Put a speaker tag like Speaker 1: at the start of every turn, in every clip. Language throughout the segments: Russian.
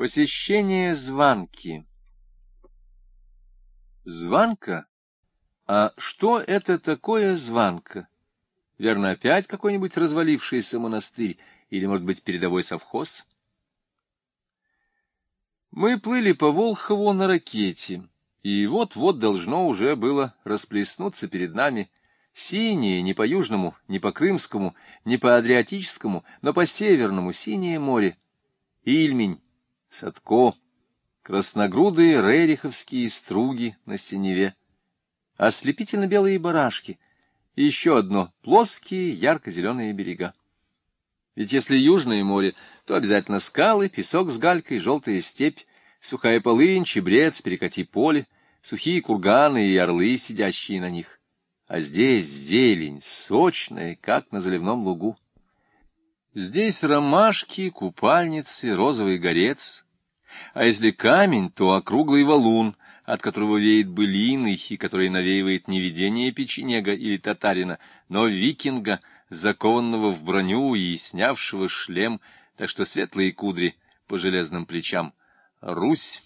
Speaker 1: Посещение Званки. Званка? А что это такое Званка? Верно, опять какой-нибудь развалившийся монастырь или, может быть, передовой совхоз? Мы плыли по Волхову на ракете, и вот-вот должно уже было расплеснуться перед нами синее не по Южному, не по Крымскому, не по Адриатическому, но по Северному синее море. Ильмень, Садко, красногрудые рериховские струги на синеве, ослепительно-белые барашки, и еще одно — плоские ярко-зеленые берега. Ведь если Южное море, то обязательно скалы, песок с галькой, желтая степь, сухая полынь, чебрец, перекати поле, сухие курганы и орлы, сидящие на них. А здесь зелень, сочная, как на заливном лугу. Здесь ромашки, купальницы, розовый горец, а если камень, то округлый валун, от которого веет былиной и который навеивает не видение печенега или татарина, но викинга, закованного в броню и снявшего шлем, так что светлые кудри по железным плечам. Русь.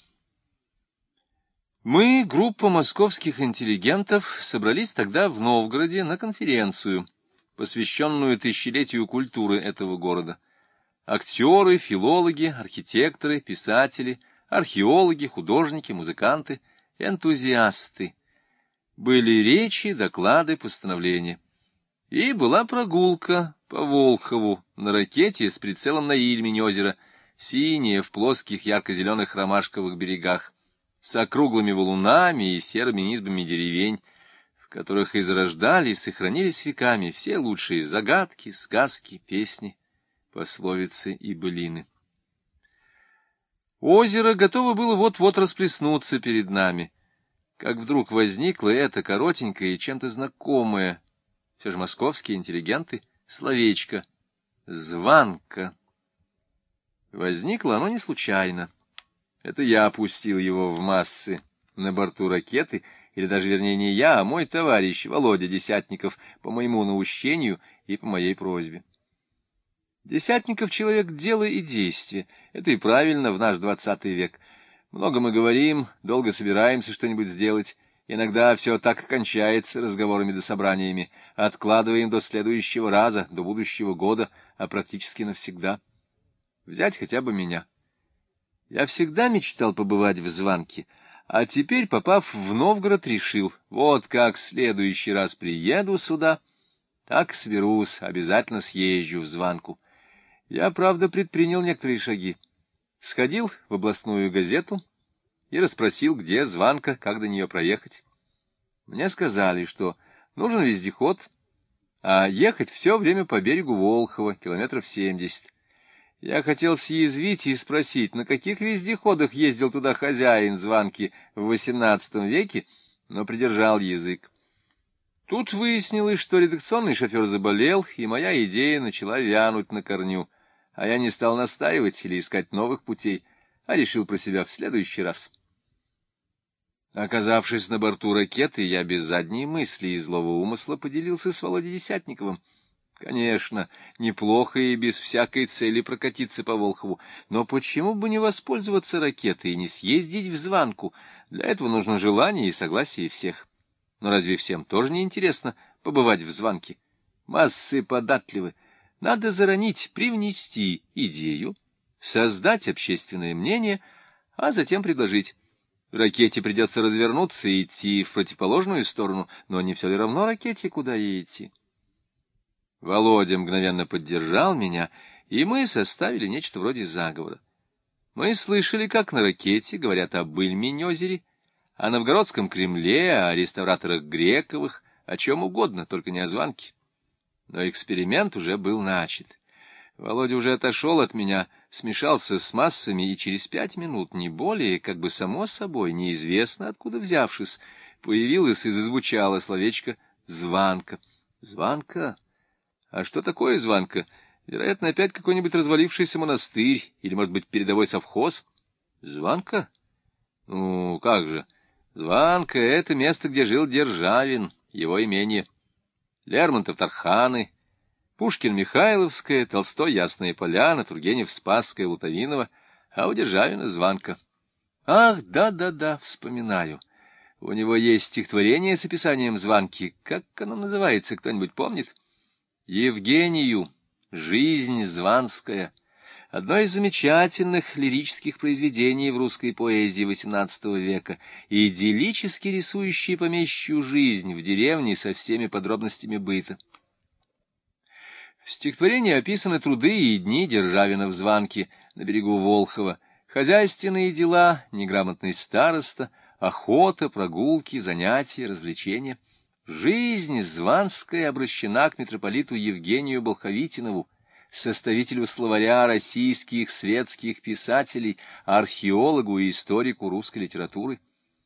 Speaker 1: Мы, группа московских интеллигентов, собрались тогда в Новгороде на конференцию, посвященную тысячелетию культуры этого города. Актеры, филологи, архитекторы, писатели, археологи, художники, музыканты, энтузиасты. Были речи, доклады, постановления. И была прогулка по Волхову на ракете с прицелом на Ильмень озеро, синее в плоских ярко-зеленых ромашковых берегах, с округлыми валунами и серыми избами деревень, в которых и зарождались и хранились веками все лучшие загадки, сказки, песни, пословицы и былины. Озеро готово было вот-вот расплеснуться перед нами, как вдруг возникло это коротенькое и чем-то знакомое, все же московские интеллигенты, словечко «Званка». Возникло оно не случайно. Это я опустил его в массы на борту ракеты, или даже, вернее, не я, а мой товарищ Володя Десятников, по моему наущению и по моей просьбе. Десятников — человек дела и действия. Это и правильно в наш 20 век. Много мы говорим, долго собираемся что-нибудь сделать. Иногда все так и кончается разговорами да собраниями. Откладываем до следующего раза, до будущего года, а практически навсегда. Взять хотя бы меня. Я всегда мечтал побывать в Званке, а теперь, попав в Новгород, решил, вот как в следующий раз приеду сюда, так соберусь, обязательно съезжу в Званку. Я, правда, предпринял некоторые шаги. Сходил в областную газету и расспросил, где Званка, как до нее проехать. Мне сказали, что нужен вездеход, а ехать все время по берегу Волхова, километров 70. Я хотел съязвить и спросить, на каких вездеходах ездил туда хозяин Званки в XVIII веке, но придержал язык. Тут выяснилось, что редакционный шофер заболел, и моя идея начала вянуть на корню, а я не стал настаивать или искать новых путей, а решил про себя в следующий раз. Оказавшись на борту ракеты, я без задней мысли и злого умысла поделился с Володей Десятниковым. Конечно, неплохо и без всякой цели прокатиться по Волхову, но почему бы не воспользоваться ракетой и не съездить в Званку? Для этого нужно желание и согласие всех. Но разве всем тоже не интересно побывать в Званке? Массы податливы. Надо заронить, привнести идею, создать общественное мнение, а затем предложить. Ракете придется развернуться и идти в противоположную сторону, но не все ли равно ракете, куда ей идти? Володя мгновенно поддержал меня, и мы составили нечто вроде заговора. Мы слышали, как на ракете говорят об Ильмень-озере, о Новгородском Кремле, о реставраторах Грековых, о чем угодно, только не о Званке. Но эксперимент уже был начат. Володя уже отошел от меня, смешался с массами, и через 5 минут, не более, как бы само собой, неизвестно откуда взявшись, появилось и зазвучало словечко «Званка». «Званка? А что такое Званка? Вероятно, опять какой-нибудь развалившийся монастырь, или, может быть, передовой совхоз? Званка? Ну, как же? Званка — это место, где жил Державин, его имение. Лермонтов-Тарханы, Пушкин-Михайловская, Толстой — Ясная Поляна, Тургенев — Спасская, Лутовиново. а у Державина звонка. Ах, да, вспоминаю. У него есть стихотворение с описанием звонки. Как оно называется, кто-нибудь помнит? «Евгению. Жизнь званская». Одно из замечательных лирических произведений в русской поэзии XVIII века, идиллически рисующее помещичью жизнь в деревне со всеми подробностями быта. В стихотворении описаны труды и дни Державина в Званке на берегу Волхова, хозяйственные дела, неграмотный староста, охота, прогулки, занятия, развлечения. Жизнь званская обращена к митрополиту Евгению Болховитинову, составителю словаря российских светских писателей, археологу и историку русской литературы.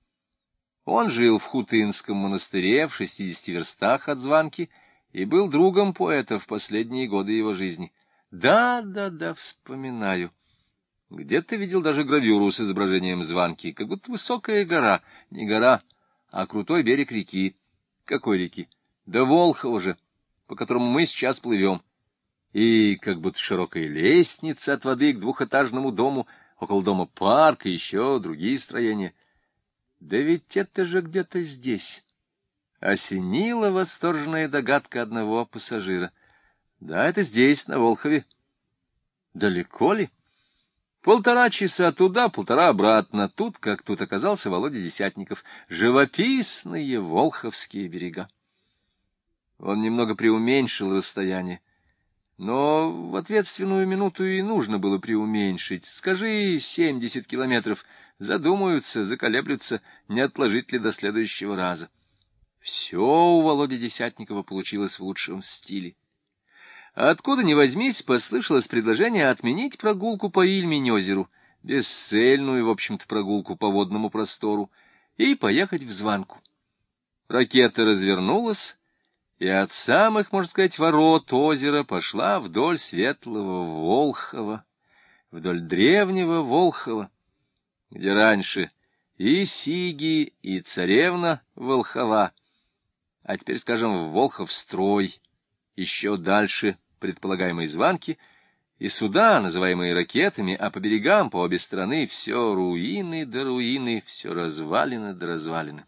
Speaker 1: Он жил в Хутынском монастыре в 60 верстах от Званки и был другом поэта в последние годы его жизни. Да, вспоминаю. Где-то видел даже гравюру с изображением Званки, как будто высокая гора, не гора, а крутой берег реки. Какой реки? Да Волхова же, по которому мы сейчас плывем. И как будто широкая лестница от воды к двухэтажному дому, около дома парк и еще другие строения. Да ведь это же где-то здесь. Осенила восторженная догадка одного пассажира. Да, это здесь, на Волхове. Далеко ли? 1,5 часа туда, 1,5 обратно. Тут, как тут, оказался Володя Десятников. Живописные волховские берега. Он немного преуменьшил расстояние. Но в ответственную минуту и нужно было преуменьшить. Скажи 70 километров. Задумаются, заколеблются, не отложить ли до следующего раза. Все у Володи Десятникова получилось в лучшем стиле. А откуда ни возьмись, послышалось предложение отменить прогулку по Ильмень-озеру, бесцельную, в общем-то, прогулку по водному простору, и поехать в Званку. Ракета развернулась, и от самых, можно сказать, ворот озера пошла вдоль светлого Волхова, вдоль древнего Волхова, где раньше и Сиги, и царевна Волхова, а теперь, скажем, Волховстрой, еще дальше предполагаемой Званки, и суда, называемые ракетами, а по берегам, по обе стороны, все руины да руины, все развалины да развалины.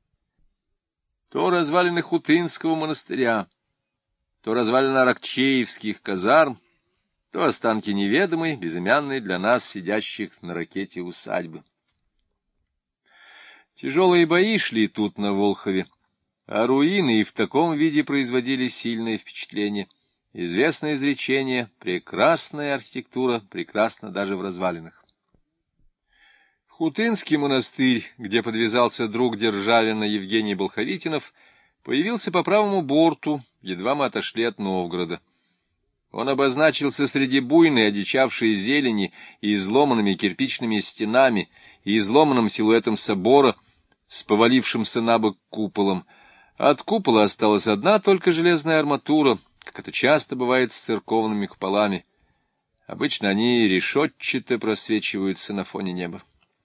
Speaker 1: То развалины Хутынского монастыря, то развалины аракчеевских казарм, то останки неведомой, безымянной для нас, сидящих на ракете усадьбы. Тяжелые бои шли тут, на Волхове, а руины и в таком виде производили сильное впечатление. Известное изречение: прекрасная архитектура, прекрасна даже в развалинах. Хутынский монастырь, где подвязался друг Державина Евгений Болховитинов, появился по правому борту, едва мы отошли от Новгорода. Он обозначился среди буйной одичавшей зелени и изломанными кирпичными стенами, и изломанным силуэтом собора с повалившимся на бок куполом. От купола осталась одна только железная арматура, как это часто бывает с церковными куполами. Обычно они решетчато просвечиваются на фоне неба.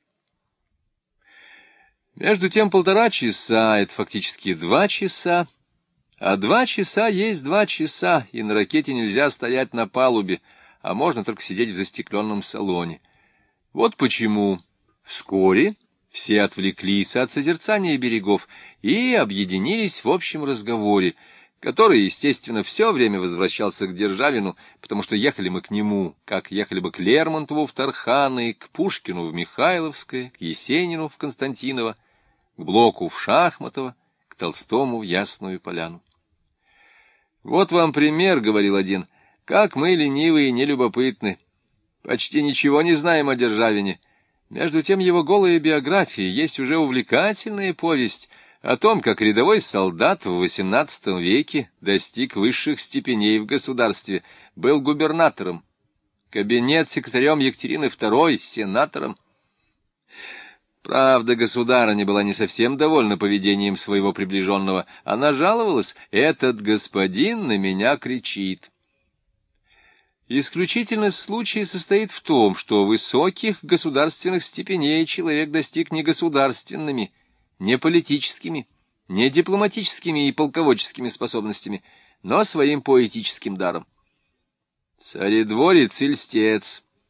Speaker 1: Между тем 1,5 часа — это фактически 2 часа, а 2 часа есть 2 часа, и на ракете нельзя стоять на палубе, а можно только сидеть в застекленном салоне. Вот почему вскоре все отвлеклись от созерцания берегов и объединились в общем разговоре, который, естественно, все время возвращался к Державину, потому что ехали мы к нему, как ехали бы к Лермонтову в Тарханы, к Пушкину в Михайловское, к Есенину в Константиново, к Блоку в Шахматово, к Толстому в Ясную Поляну. «Вот вам пример, — говорил один, — как мы ленивые и нелюбопытны. Почти ничего не знаем о Державине. Между тем его голая биография есть уже увлекательная повесть о том, как рядовой солдат в XVIII веке достиг высших степеней в государстве, был губернатором, кабинет-секретарем Екатерины II, сенатором. Правда, государыня была не совсем довольна поведением своего приближенного. Она жаловалась: «Этот господин на меня кричит». Исключительность случая состоит в том, что высоких государственных степеней человек достиг не государственными, не политическими, не дипломатическими и полководческими способностями, но своим поэтическим даром. Царедворец и льстец.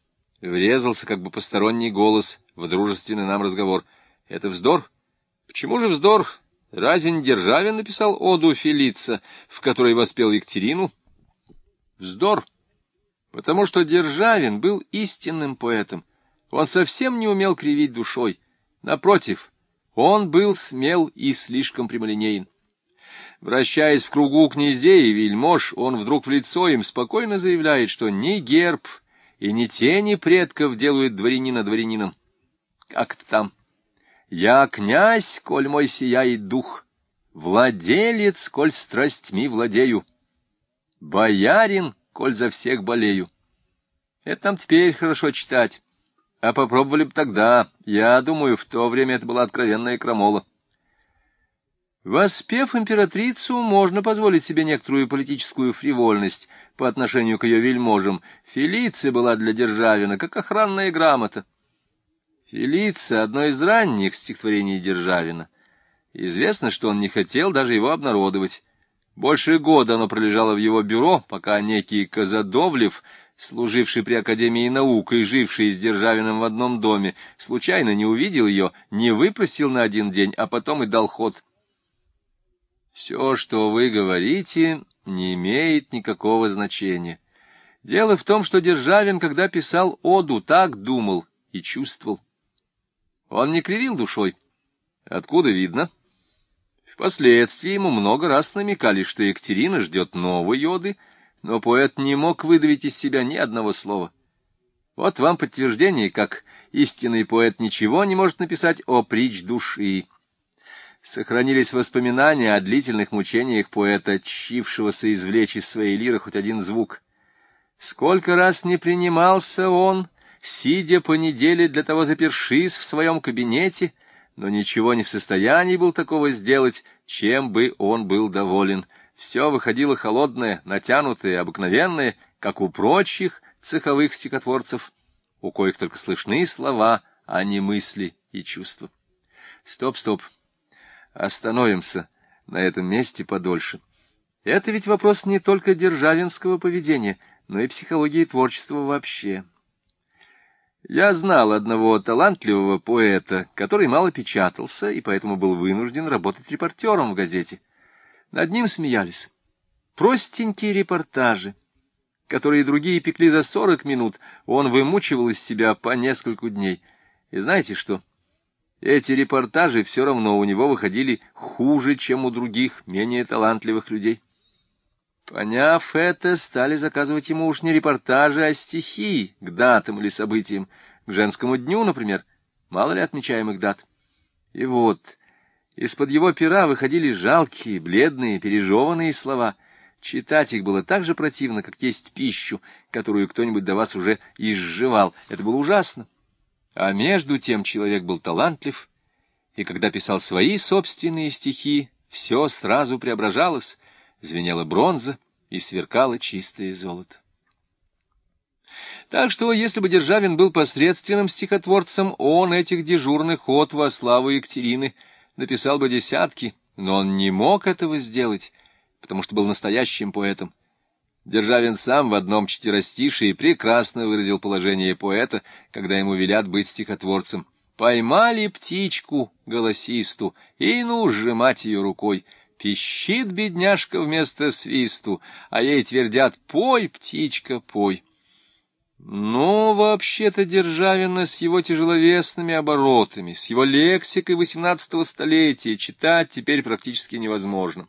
Speaker 1: Врезался как бы посторонний голос в дружественный нам разговор. Это вздор? Почему же вздор? Разве не Державин написал оду Фелица, в которой воспел Екатерину? Вздор. Потому что Державин был истинным поэтом. Он совсем не умел кривить душой. Напротив, он был смел и слишком прямолинеен. Вращаясь в кругу князей и вельмож, он вдруг в лицо им спокойно заявляет, что ни герб и ни тени предков делают дворянина дворянином. Как-то там. «Я князь, коль мой сияет дух, владелец, коль страстьми владею, боярин, коль за всех болею». Это нам теперь хорошо читать. А попробовали бы тогда. Я думаю, в то время это была откровенная крамола. Воспев императрицу, можно позволить себе некоторую политическую фривольность по отношению к ее вельможам. Фелиция была для Державина как охранная грамота. Фелиция — одно из ранних стихотворений Державина. Известно, что он не хотел даже его обнародовать. Больше года оно пролежало в его бюро, пока некий Казадовлев, служивший при Академии наук и живший с Державиным в одном доме, случайно не увидел ее, не выпросил на один день, а потом и дал ход. Все, что вы говорите, не имеет никакого значения. Дело в том, что Державин, когда писал оду, так думал и чувствовал. Он не кривил душой. Откуда видно? Впоследствии ему много раз намекали, что Екатерина ждет новой оды, но поэт не мог выдавить из себя ни одного слова. Вот вам подтверждение, как истинный поэт ничего не может написать о притч души. Сохранились воспоминания о длительных мучениях поэта, тщившегося извлечь из своей лиры хоть один звук. Сколько раз не принимался он, сидя по неделе для того запершись в своем кабинете, но ничего не в состоянии был такого сделать, чем бы он был доволен. Все выходило холодное, натянутое, обыкновенное, как у прочих цеховых стихотворцев, у коих только слышны слова, а не мысли и чувства. Стоп. Остановимся на этом месте подольше. Это ведь вопрос не только державинского поведения, но и психологии творчества вообще. Я знал одного талантливого поэта, который мало печатался и поэтому был вынужден работать репортером в газете. Над ним смеялись. Простенькие репортажи, которые другие пекли за 40 минут, он вымучивал из себя по нескольку дней. И знаете что? Эти репортажи все равно у него выходили хуже, чем у других, менее талантливых людей. Поняв это, стали заказывать ему уж не репортажи, а стихи к датам или событиям, к женскому дню, например, мало ли отмечаемых дат. И вот из-под его пера выходили жалкие, бледные, пережеванные слова. Читать их было так же противно, как есть пищу, которую кто-нибудь до вас уже изжевал. Это было ужасно. А между тем человек был талантлив, и когда писал свои собственные стихи, все сразу преображалось, звенела бронза и сверкало чистое золото. Так что, если бы Державин был посредственным стихотворцем, он этих дежурных од во славу Екатерины написал бы десятки, но он не мог этого сделать, потому что был настоящим поэтом. Державин сам в одном четверостишии прекрасно выразил положение поэта, когда ему велят быть стихотворцем. «Поймали птичку голосисту, и ну сжимать ее рукой. Пищит бедняжка вместо свисту, а ей твердят: пой, птичка, пой». Но вообще-то Державина с его тяжеловесными оборотами, с его лексикой XVIII столетия читать теперь практически невозможно.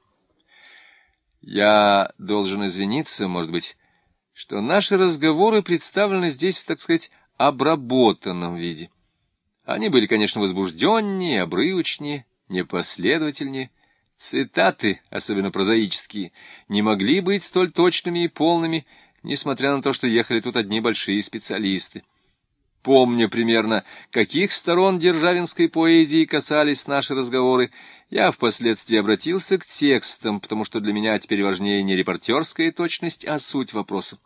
Speaker 1: Я должен извиниться, может быть, что наши разговоры представлены здесь в, так сказать, обработанном виде. Они были, конечно, возбужденнее, обрывочнее, непоследовательнее. Цитаты, особенно прозаические, не могли быть столь точными и полными, несмотря на то, что ехали тут одни большие специалисты. Помня примерно, каких сторон державинской поэзии касались наши разговоры, я впоследствии обратился к текстам, потому что для меня теперь важнее не репортерская точность, а суть вопроса.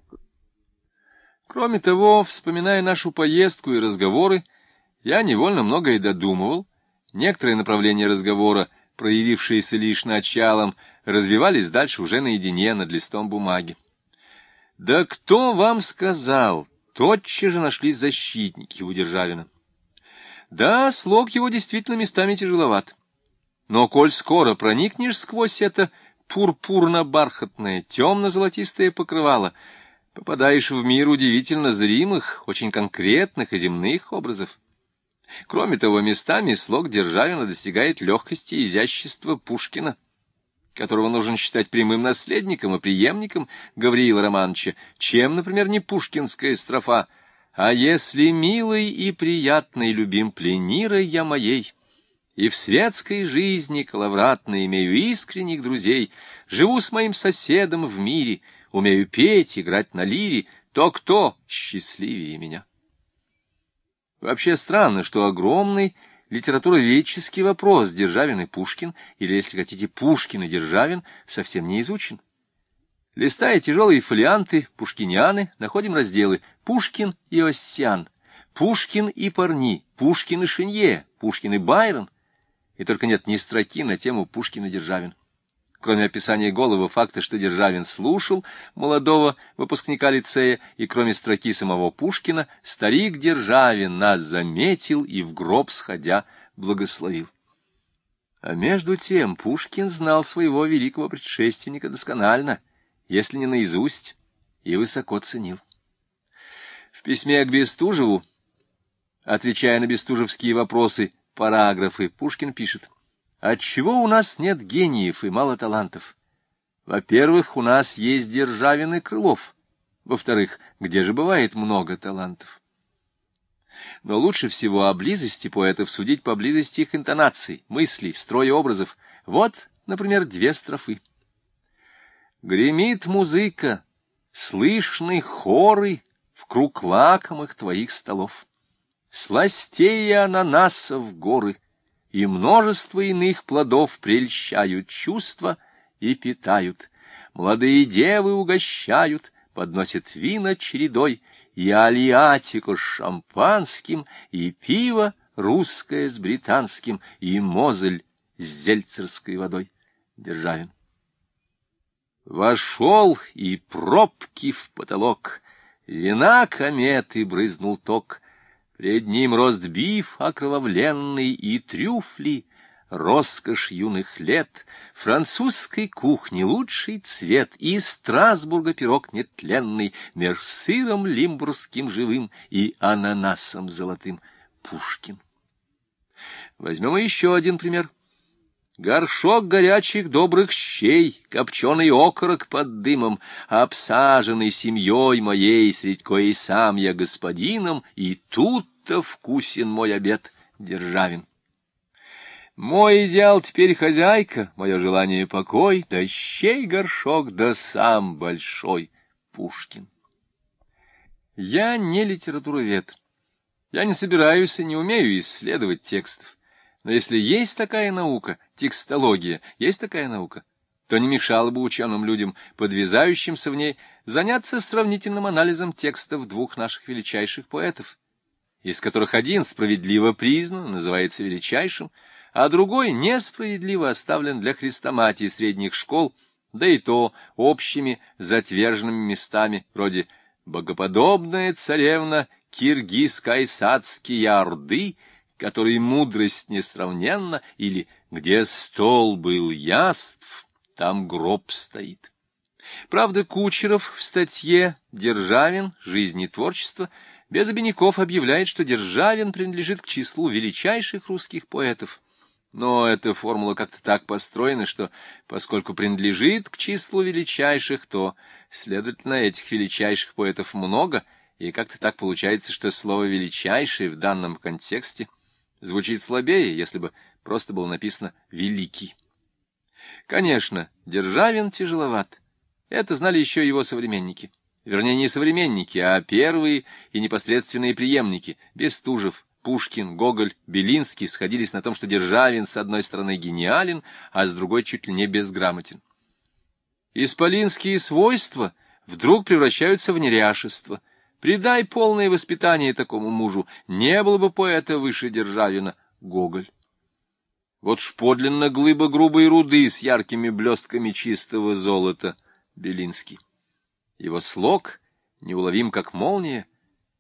Speaker 1: Кроме того, вспоминая нашу поездку и разговоры, я невольно многое додумывал. Некоторые направления разговора, проявившиеся лишь началом, развивались дальше уже наедине над листом бумаги. Да кто вам сказал, тотчас же нашлись защитники у Державина. Да, слог его действительно местами тяжеловат. Но коль скоро проникнешь сквозь это пурпурно-бархатное, темно-золотистое покрывало, попадаешь в мир удивительно зримых, очень конкретных и земных образов. Кроме того, местами слог Державина достигает легкости и изящества Пушкина, которого нужно считать прямым наследником и преемником Гавриила Романовича, чем, например, не пушкинская строфа: «А если милый и приятный любим пленира я моей, и в светской жизни коловратной имею искренних друзей, живу с моим соседом в мире, умею петь, играть на лире, то кто счастливее меня?» Вообще странно, что огромный литературоведческий вопрос Державин и Пушкин, или, если хотите, Пушкин и Державин, совсем не изучен. Листая тяжелые фолианты пушкинианы, находим разделы «Пушкин и Оссиан», «Пушкин и Парни», «Пушкин и Шинье», «Пушкин и Байрон», и только нет ни строки на тему Пушкин и Державин. Кроме описания голого факта, что Державин слушал молодого выпускника лицея, и кроме строки самого Пушкина, старик Державин нас заметил и в гроб сходя благословил. А между тем Пушкин знал своего великого предшественника досконально, если не наизусть, и высоко ценил. В письме к Бестужеву, отвечая на бестужевские вопросы, параграфы, Пушкин пишет: «Отчего у нас нет гениев и мало талантов? Во-первых, у нас есть Державин и Крылов. Во-вторых, где же бывает много талантов?» Но лучше всего о близости поэтов судить по близости их интонаций, мыслей, строя образов. Вот, например, две строфы. «Гремит музыка, слышны хоры в круг лакомых твоих столов. Сластей и ананасов горы, и множество иных плодов прельщают чувства и питают. Молодые девы угощают, подносят вина чередой, и алиатику с шампанским, и пиво русское с британским, и мозель с зельцерской водой». Державин. Вошел и пробки в потолок, вина кометы брызнул ток, пред ним ростбиф окровавленный и трюфли, роскошь юных лет, французской кухни лучший цвет, и Страсбурга пирог нетленный, меж сыром лимбургским живым и ананасом золотым. Пушкин. Возьмем еще один пример. Горшок горячих добрых щей, копченый окорок под дымом, обсаженный семьей моей, средь коей сам я господином, и тут-то вкусен мой обед. Державин. Мой идеал теперь хозяйка, мое желание покой, да щей горшок, да сам большой. Пушкин. Я не литературовед. Я не собираюсь и не умею исследовать текстов. Но если есть такая наука, текстология, есть такая наука, то не мешало бы ученым людям, подвязающимся в ней, заняться сравнительным анализом текстов двух наших величайших поэтов, из которых один справедливо признан, называется величайшим, а другой несправедливо оставлен для хрестоматии средних школ, да и то общими затверженными местами, вроде «Богоподобная царевна Киргиз-Кайсацкие Орды», которой мудрость несравненна, или «Где стол был яств, там гроб стоит». Правда, Кучеров в статье «Державин. Жизнь и творчество» без обиняков объявляет, что Державин принадлежит к числу величайших русских поэтов. Но эта формула как-то так построена, что, поскольку принадлежит к числу величайших, то, следовательно, этих величайших поэтов много, и как-то так получается, что слово «величайший» в данном контексте звучит слабее, если бы просто было написано «великий». Конечно, Державин тяжеловат. Это знали еще его современники. Вернее, не современники, а первые и непосредственные преемники. Бестужев, Пушкин, Гоголь, Белинский сходились на том, что Державин с одной стороны гениален, а с другой чуть ли не безграмотен. Исполинские свойства вдруг превращаются в неряшество. Придай полное воспитание такому мужу, не было бы поэта выше Державина. Гоголь. Вот ж подлинно глыба грубой руды с яркими блестками чистого золота. Белинский. Его слог неуловим, как молния,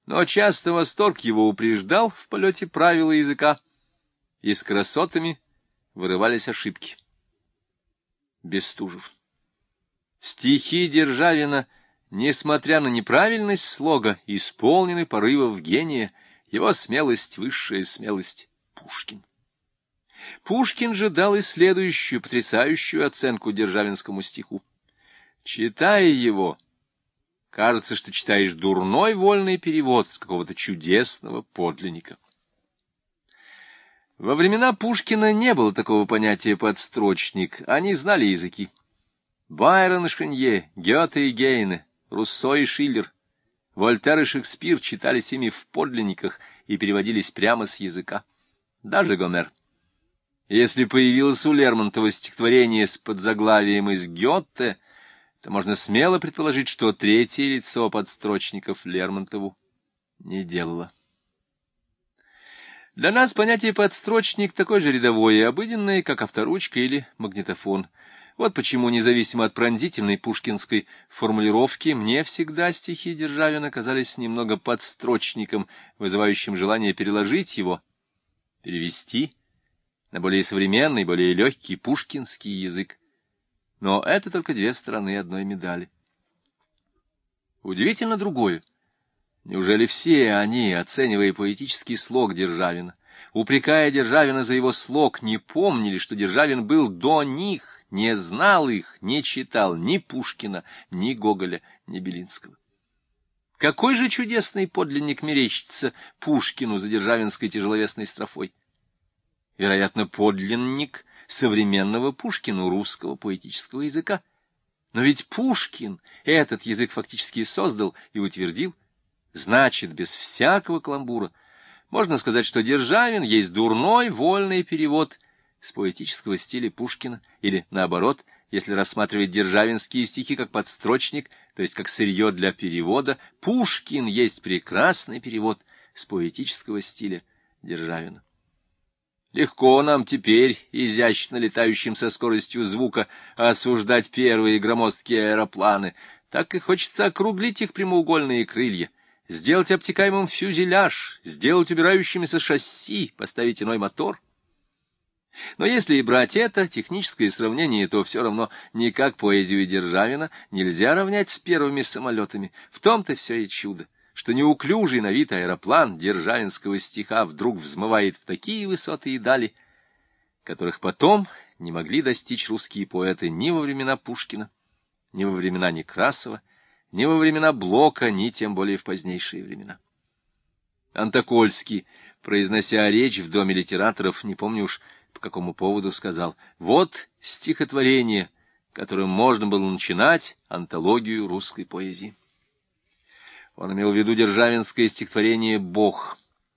Speaker 1: Но часто восторг его упреждал в полете правила языка, и с красотами вырывались ошибки. Бестужев. Стихи Державина, несмотря на неправильность слога, исполнены порывов гения, его смелость — высшая смелость. Пушкин. Пушкин же дал и следующую потрясающую оценку державинскому стиху. Читая его, кажется, что читаешь дурной вольный перевод с какого-то чудесного подлинника. Во времена Пушкина не было такого понятия «подстрочник», они знали языки. Байрон и Шенье, Гёте и Гейне, Руссо и Шиллер, Вольтер и Шекспир читались ими в подлинниках и переводились прямо с языка. Даже Гомер. Если появилось у Лермонтова стихотворение с подзаглавием из Гёте, то можно смело предположить, что третье лицо подстрочников Лермонтову не делало. Для нас понятие «подстрочник» такое же рядовое и обыденное, как авторучка или магнитофон. Вот почему, независимо от пронзительной пушкинской формулировки, мне всегда стихи Державина казались немного подстрочником, вызывающим желание переложить его, перевести на более современный, более легкий пушкинский язык. Но это только две стороны одной медали. Удивительно другое. Неужели все они, оценивая поэтический слог Державина, упрекая Державина за его слог, не помнили, что Державин был до них, не знал их, не читал ни Пушкина, ни Гоголя, ни Белинского? Какой же чудесный подлинник мерещится Пушкину за державинской тяжеловесной строфой? Вероятно, подлинник современного Пушкину русского поэтического языка. Но ведь Пушкин этот язык фактически создал и утвердил. Значит, без всякого каламбура можно сказать, что Державин есть дурной вольный перевод с поэтического стиля Пушкина, или, наоборот, если рассматривать державинские стихи как подстрочник, то есть как сырье для перевода, Пушкин есть прекрасный перевод с поэтического стиля Державина. Легко нам теперь, изящно летающим со скоростью звука, осуждать первые громоздкие аэропланы. Так и хочется округлить их прямоугольные крылья, сделать обтекаемым фюзеляж, сделать убирающимися шасси, поставить иной мотор. Но если и брать это техническое сравнение, то все равно никак поэзию Державина нельзя равнять с первыми самолетами. В том-то все и чудо, что неуклюжий на вид аэроплан державинского стиха вдруг взмывает в такие высоты и дали, которых потом не могли достичь русские поэты ни во времена Пушкина, ни во времена Некрасова, ни во времена Блока, ни тем более в позднейшие времена. Антокольский, произнося речь в Доме литераторов, не помню уж по какому поводу, сказал: «Вот стихотворение, которым можно было начинать антологию русской поэзии». Он имел в виду державинское стихотворение «Бог».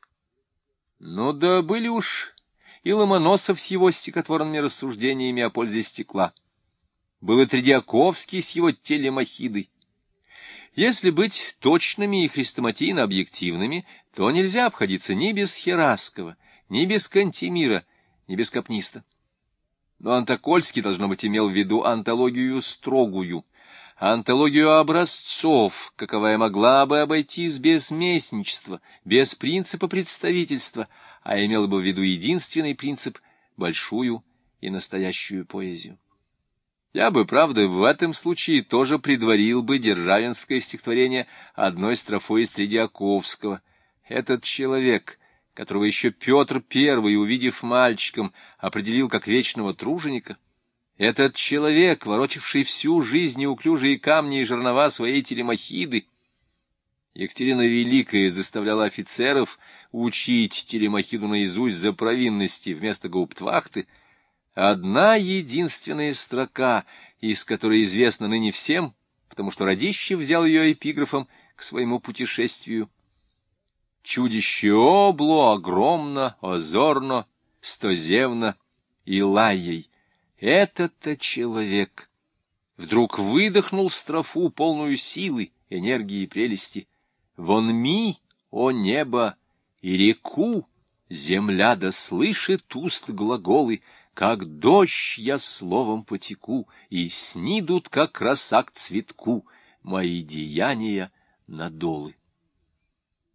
Speaker 1: Ну да были уж и Ломоносов с его стихотворными рассуждениями о пользе стекла. Был и Тредиаковский с его телемахидой. Если быть точными и хрестоматийно объективными, то нельзя обходиться ни без Хераскова, ни без Кантемира, ни без Капниста. Но Антокольский, должно быть, имел в виду антологию строгую, антологию образцов, каковая могла бы обойтись без местничества, без принципа представительства, а имела бы в виду единственный принцип — большую и настоящую поэзию. Я бы, правда, в этом случае тоже предварил бы державинское стихотворение одной строфой из Тредиаковского. Этот человек, которого еще Петр I, увидев мальчиком, определил как вечного труженика, этот человек, ворочавший всю жизнь неуклюжие камни и жернова своей телемахиды, Екатерина Великая заставляла офицеров учить телемахиду наизусть за провинности вместо гауптвахты, одна единственная строка, из которой известна ныне всем, потому что Радищев взял ее эпиграфом к своему путешествию. «Чудище обло огромно, озорно, стоземно и лаей». Этот-то человек вдруг выдохнул строфу, полную силы, энергии и прелести. «Вон ми, о небо, и реку, земля да слышит уст глаголы, как дождь я словом потеку, и снидут, как роса к цветку, мои деяния надолы».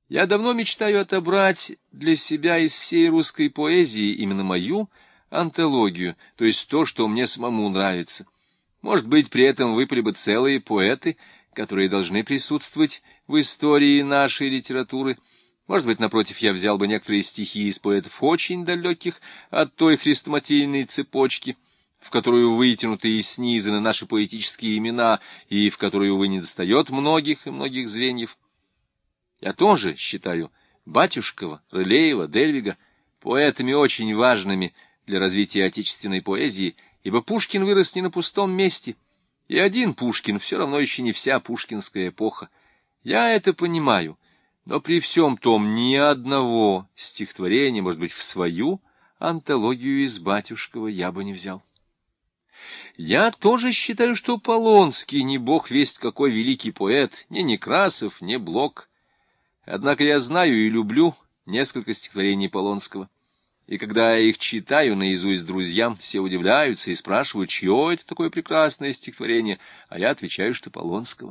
Speaker 1: Я давно мечтаю отобрать для себя из всей русской поэзии именно мою антологию, то есть то, что мне самому нравится. Может быть, при этом выпали бы целые поэты, которые должны присутствовать в истории нашей литературы. Может быть, напротив, я взял бы некоторые стихи из поэтов очень далеких от той хрестоматийной цепочки, в которую вытянуты и снизаны наши поэтические имена, и в которую, увы, недостает многих и многих звеньев. Я тоже считаю Батюшкова, Рылеева, Дельвига поэтами очень важными для развития отечественной поэзии, ибо Пушкин вырос не на пустом месте, и один Пушкин все равно еще не вся пушкинская эпоха. Я это понимаю, но при всем том ни одного стихотворения, может быть, в свою антологию из Батюшкова я бы не взял. Я тоже считаю, что Полонский не бог весть какой великий поэт, ни Некрасов, ни Блок. Однако я знаю и люблю несколько стихотворений Полонского. И когда я их читаю наизусть друзьям, все удивляются и спрашивают, чье это такое прекрасное стихотворение, а я отвечаю, что Полонского.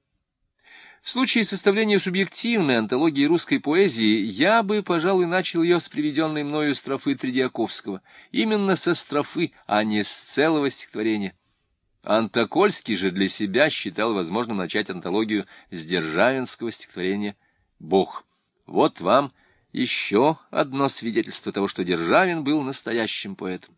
Speaker 1: В случае составления субъективной антологии русской поэзии я бы, пожалуй, начал ее с приведенной мною строфы Тредиаковского. Именно со строфы, а не с целого стихотворения. Антокольский же для себя считал возможным начать антологию с державинского стихотворения «Бог». Вот вам еще одно свидетельство того, что Державин был настоящим поэтом.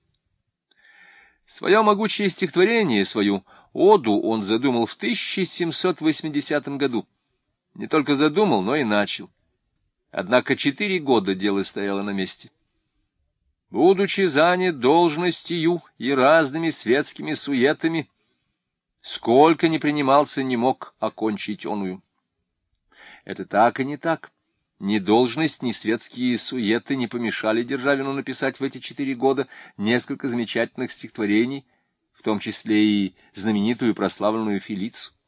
Speaker 1: Свое могучее стихотворение, свою оду он задумал в 1780 году. Не только задумал, но и начал. Однако 4 года дело стояло на месте. Будучи занят должностью и разными светскими суетами, сколько ни принимался, не мог окончить оную. Это так и не так. Ни должность, ни светские суеты не помешали Державину написать в эти 4 года несколько замечательных стихотворений, в том числе и знаменитую прославленную Фелицу.